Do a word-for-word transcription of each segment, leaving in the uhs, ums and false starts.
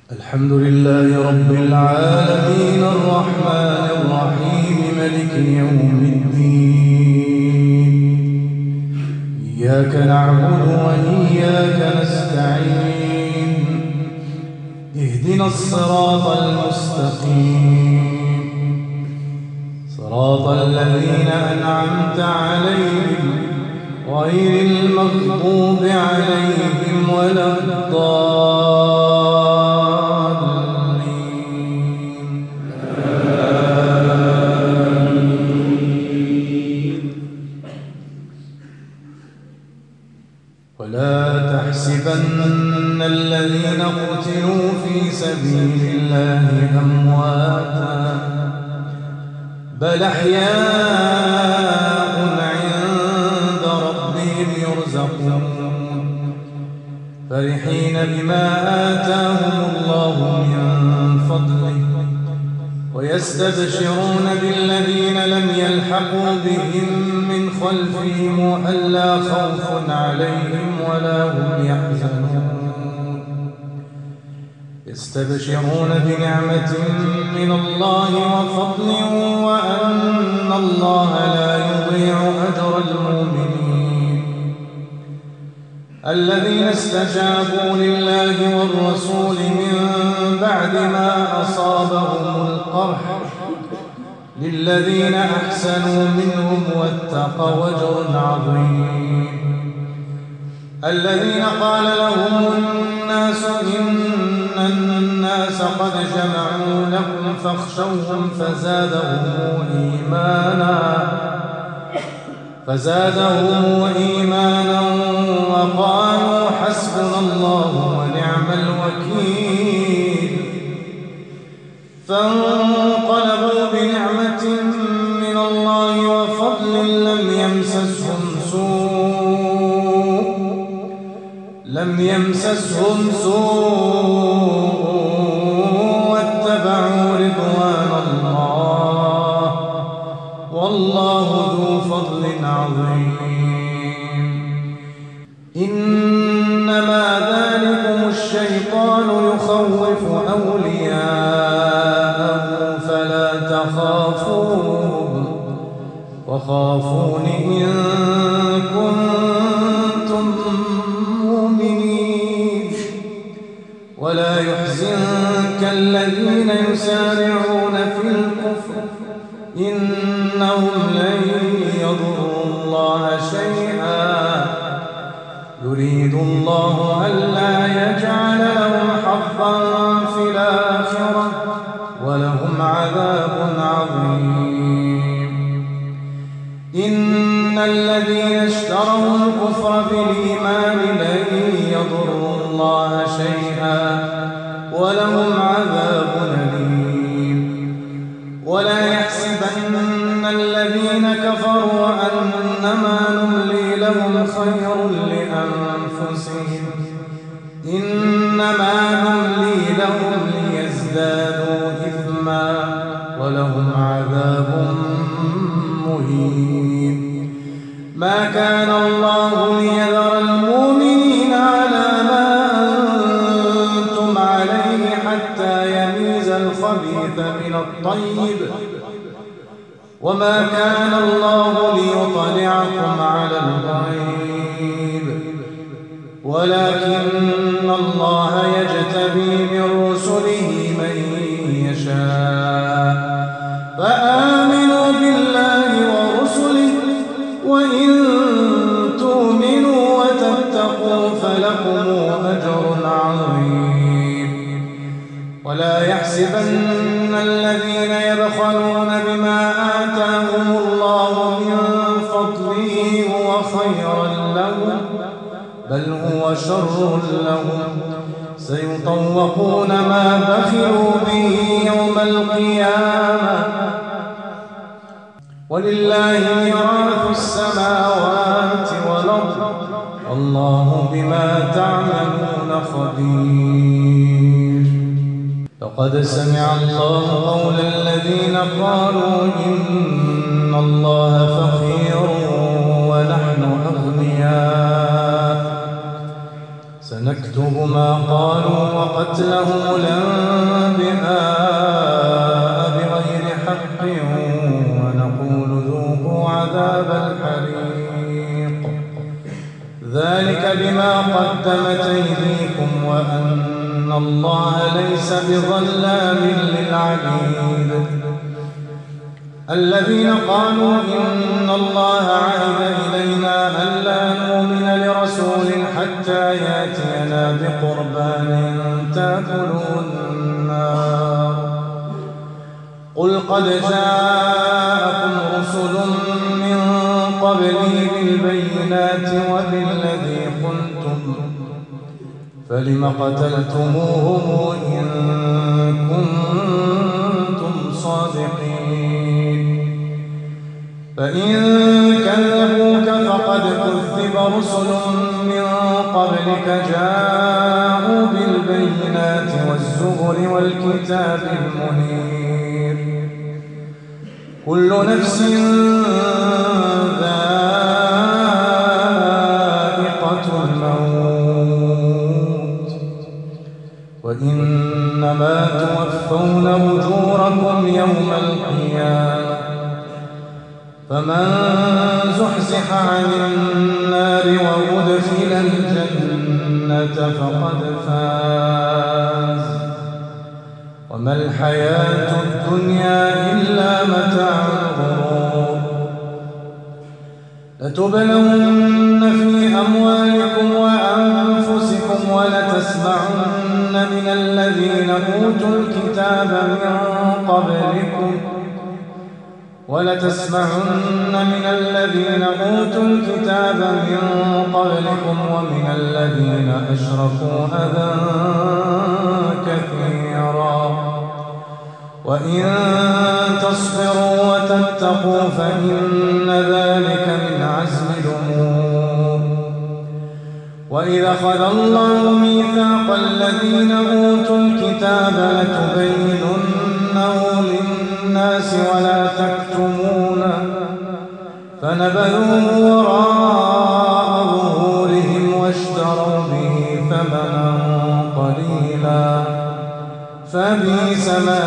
الحمد لله رب العالمين الرحمن الرحيم مالك يوم الدين. إياك نعبد وإياك نستعين. اهدنا الصراط المستقيم، صراط الذين أنعمت عليهم غير المغضوب عليهم ولا الضالين. ولا تحسبن الذين قتلوا في سبيل الله أمواتا، بل أحياء عند ربهم يرزقون، فرحين بما آتاهم الله من فضله، ويستبشرون بالذين لم يلحقوا بهم من خلفهم ألا خوف عليهم ولا هم يحزنون. يستبشرون بنعمة من الله وفضل وأن الله لا يضيع أجر المؤمنين. الذين استجابوا لله والرسول من بعد ما أصابهم القرح للذين أحسنوا منهم واتقوا أجر عظيم. الذين قال لهم الناس إن الناس قد جمعوا لكم فاخشوهم فزادهم إيمانا فزادهم إيمانا وقالوا حسبنا الله ونعم الوكيل. فانقلبوا بنعمة من الله وفضل لم يمسسهم سوء لم يمسسهم سوء واتبعوا رضوان الله والله ذو فضل عظيم. إنما ذلكم الشيطان يخوف أولياءه فلا تخافوهم وخافون إن كنتم مؤمنين. ولا يحزنك الذين يسارعون في الكفر إنهم لن يضروا الله شيئا يريد الله ألا يجعل لهم حظا في الآخرة ولهم عذاب عظيم. إن الذين اشتروا الكفر بالإيمان لن يضروا الله شيئا ولهم عذاب أليم. ولا يحسبن الذين كفروا أنما نملي لهم خير لأنفسهم إنما نملي لهم ليزدادوا إثما ولهم عذاب مهين. ما كان الله ليذر المؤمنين على ما أنتم عليه حتى يميز الخبيث من الطيب وما كان الله ليطلعكم على الغيب ولكن الله يجتبي من رسله من يشاء. فآمنوا بالله ورسله وإن تؤمنوا وتتقوا فلكم أجر عظيم. ولا يحسبن الذين يبخلون بما آتاهم الله من فضله هو خيرا لهم بل هو شر لهم سيطوقون ما بخلوا به يوم القيامة ولله ميراث السماوات والأرض والله بما تعملون خبير. لقد سمع الله قول الذين قالوا إن الله فقير ونحن أغنياء سنكتب ما قالوا وقتلهم الأنبياء بغير حق ونقول ذوقوا عذاب الحريق ذلك بما قدمت أيديكم وأن الله ليس بظلام للعبيد الذين قالوا إن الله عهد إلينا ألا نؤمن لرسول حتى يأتينا بقربان تأكله النار قل قد جاءكم رسل من قبلي بالبينات وبالذي قلتم فلم قتلتموهم إن كنتم صادقين فإن كذبوك فقد كذب رسل من قبلك جاءوا بالبينات والزبر والكتاب المنير كل نفس ذائقة الموت وإنما توفون أجوركم يوم القيامة فمن زحزح عن النار وأدخل الجنة فقد فاز وما الحياة الدنيا إلا متاع الغرور لتبلون في أموالكم وأنفسكم ولتسمعن من الذين أوتوا الكتاب من قبلكم ولتسمعن من الذين أوتوا الكتاب من قبلكم ومن الذين أشركوا أذى كثيرا وإن تصبروا وتتقوا فإن ذلك من عزم الأمور وإذا أخذ الله ميثاق الذين أوتوا الكتاب لتبيننه للناس ولا تكتمونه فنبذوه وراء ظهورهم واشتروا به ثمنا قليلا فبئس ما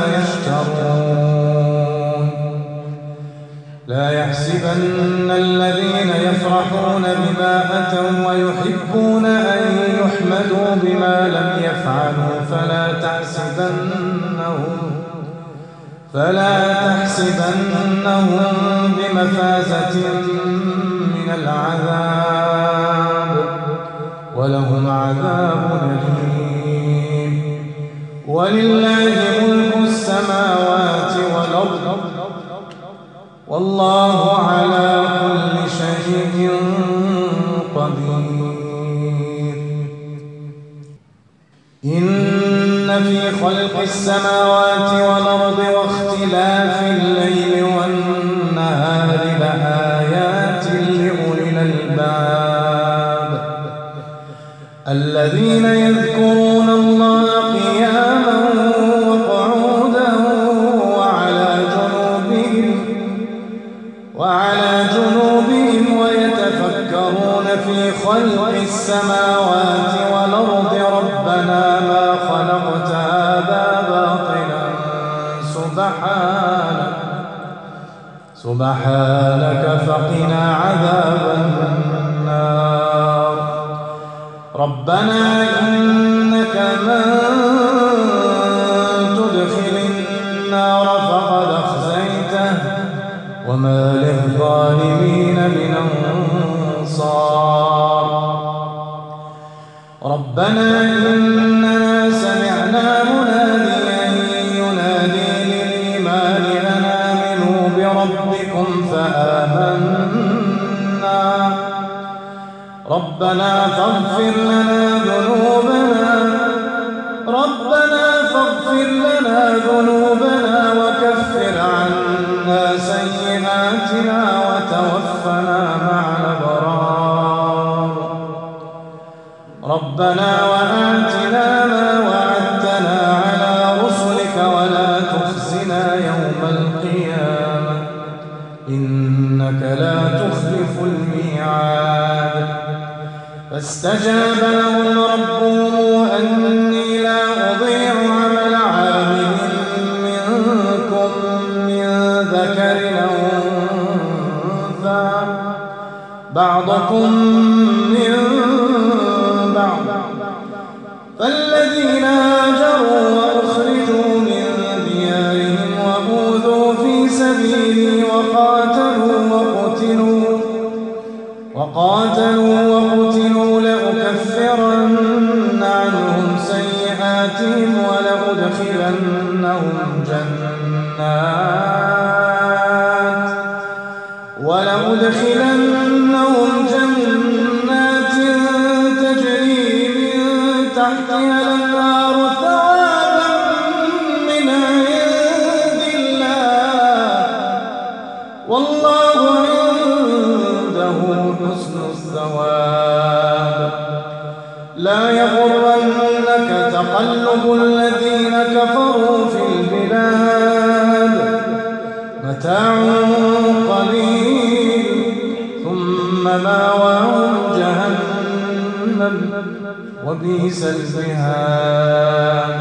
يشترون لا يحسبن الذين يفرحون بما أتوا ويحبون أن يحمدوا بما لم يفعلوا فلا تحسبنهم فلا تحسبنهم بمفازة من العذاب ولهم عذاب أليم ولله ملك السماوات والأرض والله على كل شيء قدير إن في خلق السماوات والأرض واختلاف الليل والنهار لآيات لأولي الألباب الذين يذكرون الله قياما وقعودا وعلى جنوبهم وعلى جنوبهم ويتفكرون في خلق السماوات والأرض ربنا ما خلقت هذا باطلا سبحانك سبحانك فقنا عذاب النار ربنا إنك من تدخل النار فقد أخزيته وما للظالمين من أنصار ربنا إننا سمعنا مناديا ينادي للإيمان أن آمنوا بربكم فآمنا ربنا فاغفر لنا ذنوبنا ربنا فاغفر لنا ذنوبنا وكفر عنا سيئاتنا وتوفنا مع الأبرار ربنا وآتنا ما وعدتنا على رسلك ولا تخزنا يوم القيامة إنك لا تخلف الميعاد فاستجاب لهم ربهم بعضكم من بعض. فالذين هاجروا وأخرجوا من ديارهم وأوذوا في سبيلي وقاتلوا وقتلوا وقاتلوا وقتلوا لأكفرن عنهم سيئاتهم ولأدخلنهم جنات ولأدخلنهم جنات تجري من تحتها الأنهار ثوابا من عند الله والله عنده حسن الثواب. لا يغرنك تقلب الذين كفروا في البلاد متاع قليل ثم مأواهم جهنم وبئس المهاد.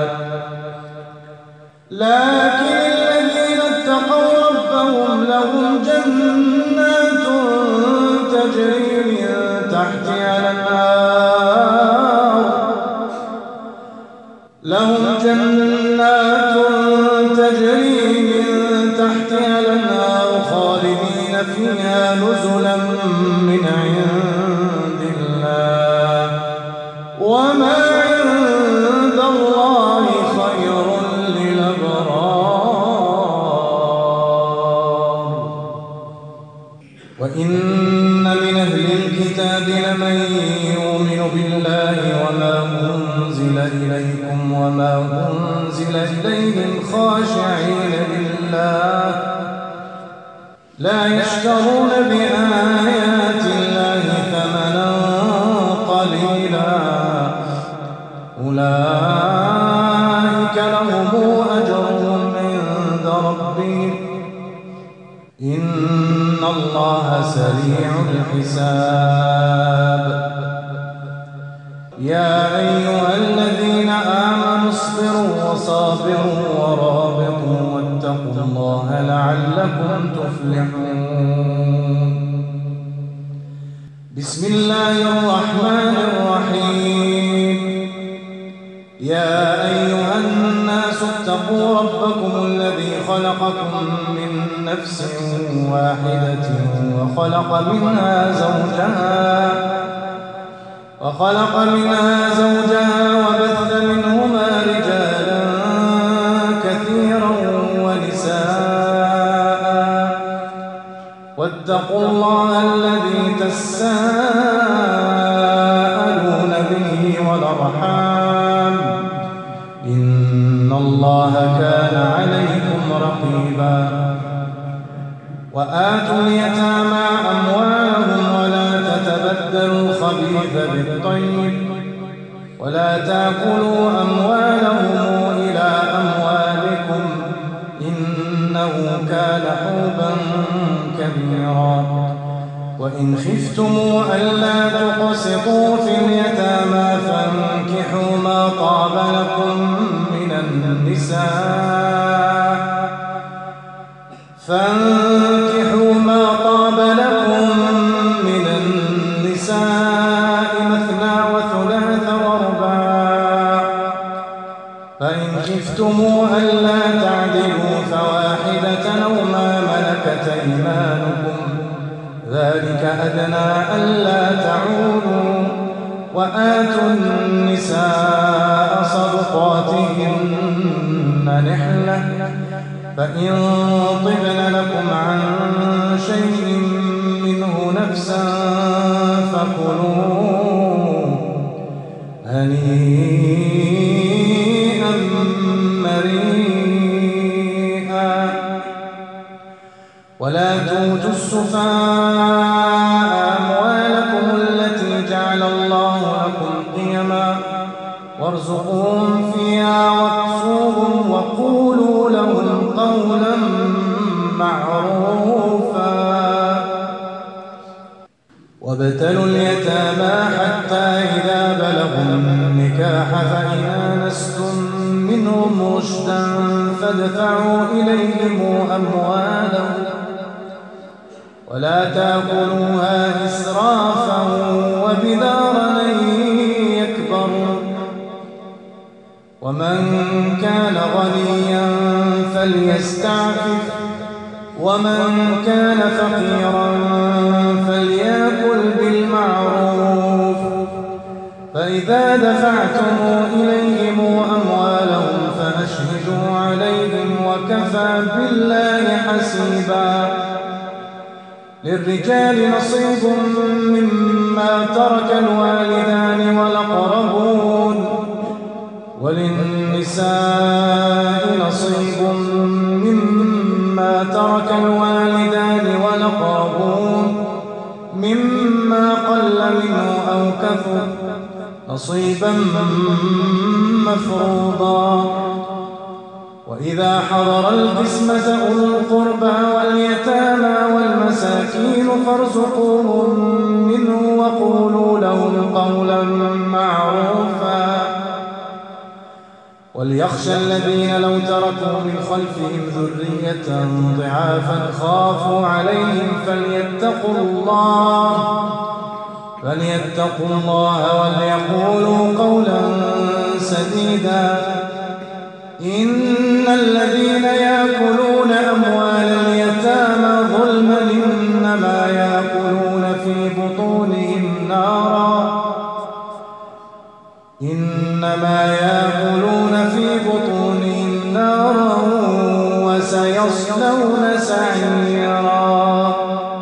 لكن الذين اتقوا ربهم لهم جنات تجري من تحتها الأنهار لهم جنات تجري من تحتها الأنهار خالدين فيها نزلا من عند الله وما عند الله خير للأبرار. وإن من أهل الكتاب لمن يؤمن بالله وما أنزل إليكم وما أنزل إليهم خاشعين لله لا يشترون بآيات الله ثمنا قليلا أولئك لهم أجرهم عند ربهم إن الله سريع الحساب. يا أيها الذين آمنوا اصبروا وصابروا ورابطوا واتقوا الله لعلكم تفلحون. بسم الله الرحمن الرحيم. يا أيها الناس اتقوا ربكم الذي خلقكم من نفس واحدة وخلق منها زوجها وخلق منها زوجها وبث منهما رجالا كثيرا ونساء واتقوا الله الذي تساءلون به والأرحام إن الله كان عليكم رقيبا. وآتوا اليتامى أموالهم ولا تتبدلوا الخبيث بالطيب ولا تأكلوا أموالهم إلى أموالكم إنه كان حوبا كبيرا. وإن خفتم ألا تقسطوا في اليتامى فانكحوا ما طاب لكم من النساء فانكحوا ما طاب لكم من النساء مثنى وثلاث ورباع فإن خفتم ألا تعدلوا فواحدة أو ما ملكت أيمانكم ذلك أدنى ألا تعودوا. وآتوا النساء صدقاتهن نحلة فإن طبن لكم عن شيء منه نفسا فكلوه هنيئا مريئا. ولا تؤتوا السفهاء أموالكم التي جعل الله لكم قيما وارزقوهم فيها واكسوهم وقولوا لهم قولا معروفا. وابتلوا اليتامى حتى إذا بلغوا النكاح فإن آنستم منهم رشدا فادفعوا إليهم أموالهم ولا تأكلوها إسرافا وبدارا أن يكبروا ومن كان غنيا فليستعفف ومن كان فقيرا فليأكل بالمعروف فإذا دفعتم إليهم أموالهم فأشهدوا عليهم وكفى بالله حسيبا. للرجال نصيب مما ترك الوالدان والأقربون وللنساء نصيب مما ترك الوالدان والأقربون مما قل منه أو كثر نصيبا مفروضا. وإذا حضر القسمة أولو القربى واليتامى والمساكين فارزقوهم منه وقولوا لهم قولا معروفا. وليخشى الذين لو تركوا من خلفهم ذرية ضعافا خافوا عليهم فليتقوا الله فليتقوا الله وليقولوا قولا سديدا. إن الذين يأكلون أموال اليتامى ظلما إنما يأكلون في بطونهم نارا إنما يأكلون في بطونهم نارا وسيصلون سعيرا.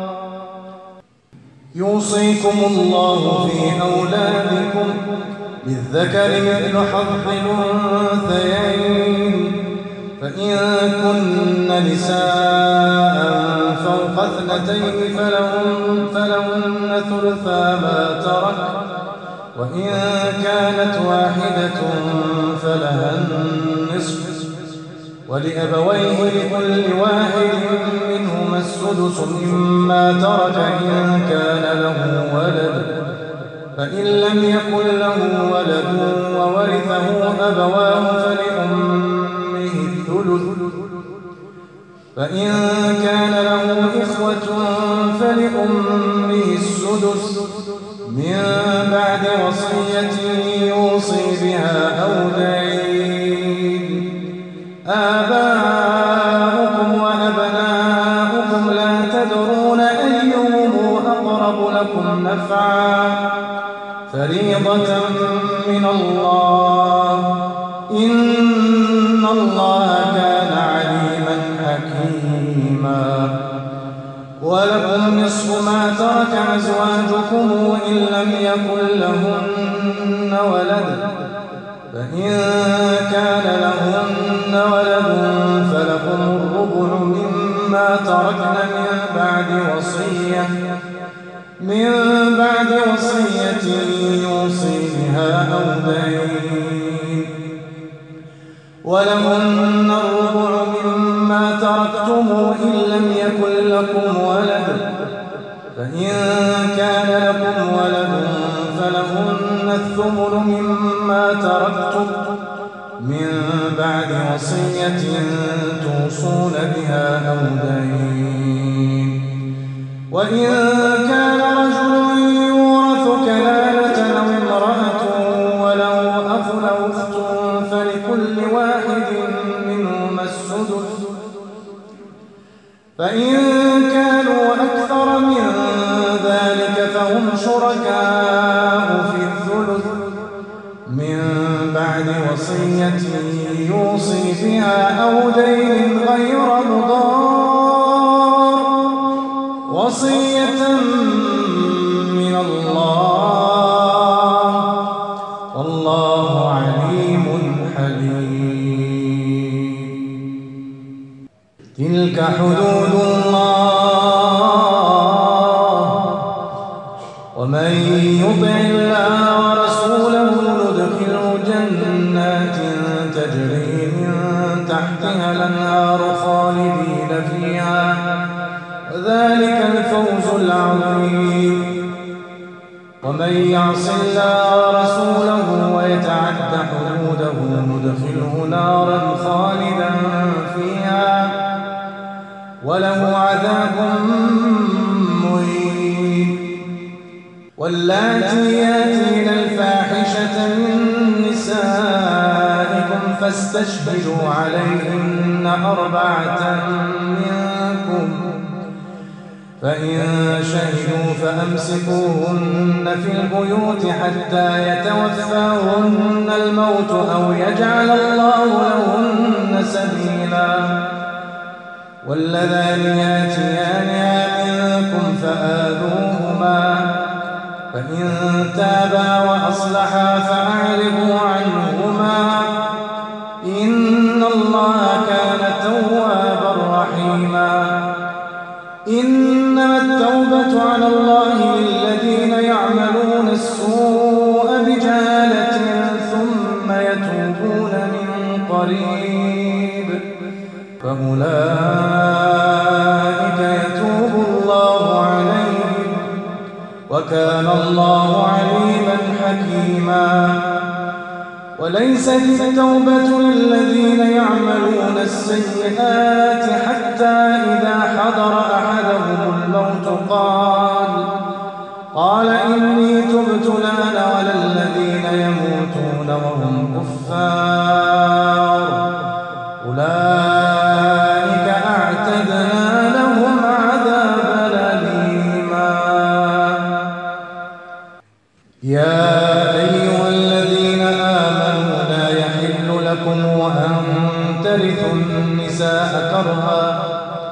يوصيكم الله في أولادكم للذكر مثل حظ الأنثيين فإن كن نساء فوق اثنتين فلهن, فلهن ثلثا ما ترك وإن كانت واحدة فلها النصف ولأبويه لكل واحد منهما السدس مما ترك إن كان له ولد فإن لم يكن له ولد وورثه أبواه فلأمه الثلث فإن كان له إخوة فلأمه السدس من بعد وصية يوصي بها أو دين. آباؤكم وأبناؤكم لا تدرون أيهم أقرب لكم نفعا فريضة من الله إن الله كان عليما حكيما. ولكم نصف ما ترك أزواجكم إن لم يكن لهن ولد فإن كان لهن ولد فلكم الربع مما تركن من بعد وصية من بعد وصية يوصي بها أو دين. ولهن الربع مما تركتم إن لم يكن لكم ولد فإن كان لكم ولد فلهن الثمن مما تركتم من بعد وصية توصون بها أو دين. وإن كان رجل يورث كلالة أو امرأة وله أخ أو أخت فلكل واحد منهما السدس فإن كانوا أكثر من ذلك فهم شركاء في الثلث من بعد وصية يوصي بها أو دين غير مضار وصية من الله والله عليم حليم. تلك حدود الله ومن يطع الله ورسوله ندخله جنات تجري من تحتها الأنهار خالدين فيها وذلك الفوز العظيم. ومن يعص الله ورسوله ويتعد حدوده ندخله نارا خالدا فيها وله عذاب واللاتي ياتين الفاحشة من نسائكم فاستشهدوا عليهن أربعة منكم، فإن شهدوا فأمسكوهن في البيوت حتى يتوفاهن الموت أو يجعل الله لهن سبيلا. واللذان ياتيانها منكم فآذوهما، فإن تابا وأصلحا فأعرضوا عنهما، إن الله كان توابا رحيما. إنما التوبة على الله للذين يعملون السوء بجهالة ثم يتوبون من قريب فأولئك يتوب الله عليهم، وكان الله عليما حكيما. وليست التوبة للذين يعملون السيئات حتى إذا حضر أحدهم الموت قال قال إني تبت الآن، ولا الذين يموتون وهم كفار أولئك أعتدنا لهم عذابا أليما. يا أيها الذين آمنوا لا يحل لكم وأن ترثوا النساء كرها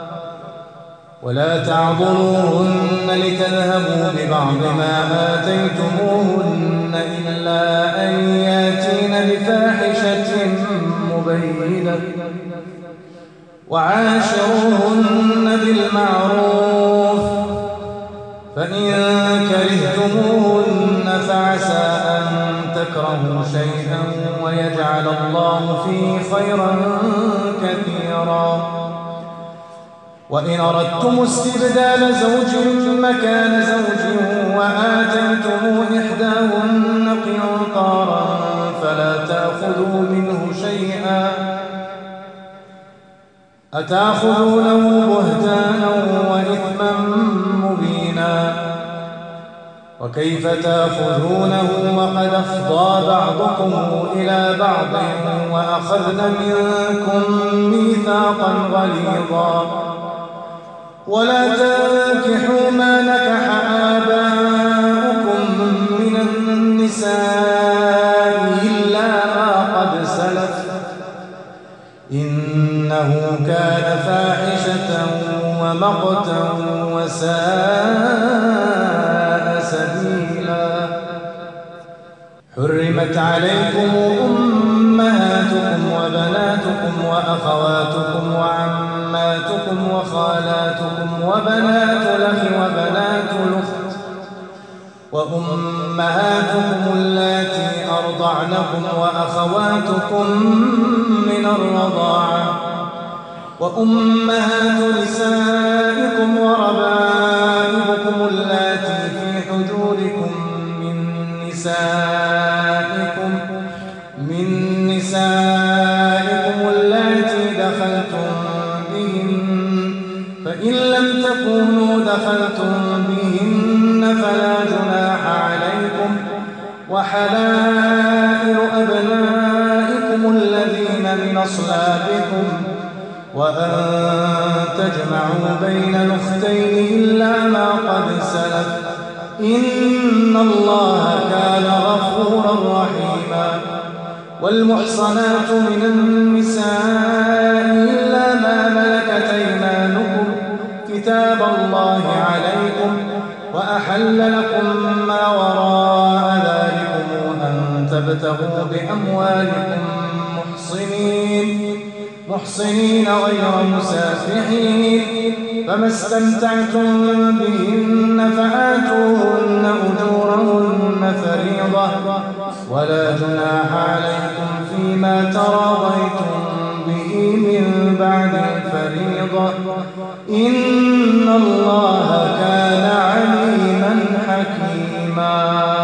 ولا تعضلوهن لتذهبوا ببعض ما آتيتموهن إلا أن ياتين بفاحشة مبينة، وعاشروهن بالمعروف، فإن كرهتموهن فعسى أن تكرهوا شيئا ويجعل الله فيه خيرا كثيرا. وإن أردتم استبدال زوج مكان زوج وآتيتم إحداهن قنطارا فلا تأخذوا منه شيئا، أتأخذونه بهتانا وإثما مبينا، وكيف تأخذونه وقد أفضى بعضكم إلى بعض وأخذن منكم ميثاقا غليظا. ولا تنكحوا ما نكح آباؤكم من النساء إلا ما قد سلف، إنه كان فاحشة ومقتا وساء سبيلا. حرمت عليكم أمهاتكم وبناتكم وأخواتكم وعماتكم وخالاتكم وبنات الأخ وبنات الأخت وأمهاتكم اللاتي أرضعنكم وأخواتكم من الرضاعة وأمهات نسائكم وربائبكم اللاتي في حجوركم من نسائكم من نسائكم اللاتي دخلتم بهن، فإن لم تكونوا دخلتم بهن فلا جناح عليكم، وحلائل أبنائكم الذين من أصلابكم، وأن تجمعوا بين الأختين إلا ما قد سلف، إن الله كان غفورا رحيما. والمحصنات من النساء إلا ما ملكت أيمانكم كتاب الله عليكم، وأحل لكم ما وراء ذلكم أن تبتغوا بأموالكم محصنين محصنين غير مسافحين، فما استمتعتم بهن فآتوهن أجورهن فريضة، ولا جناح عليكم فيما تراضيتم به من بعد الفريضة، إن الله كان عليما حكيما.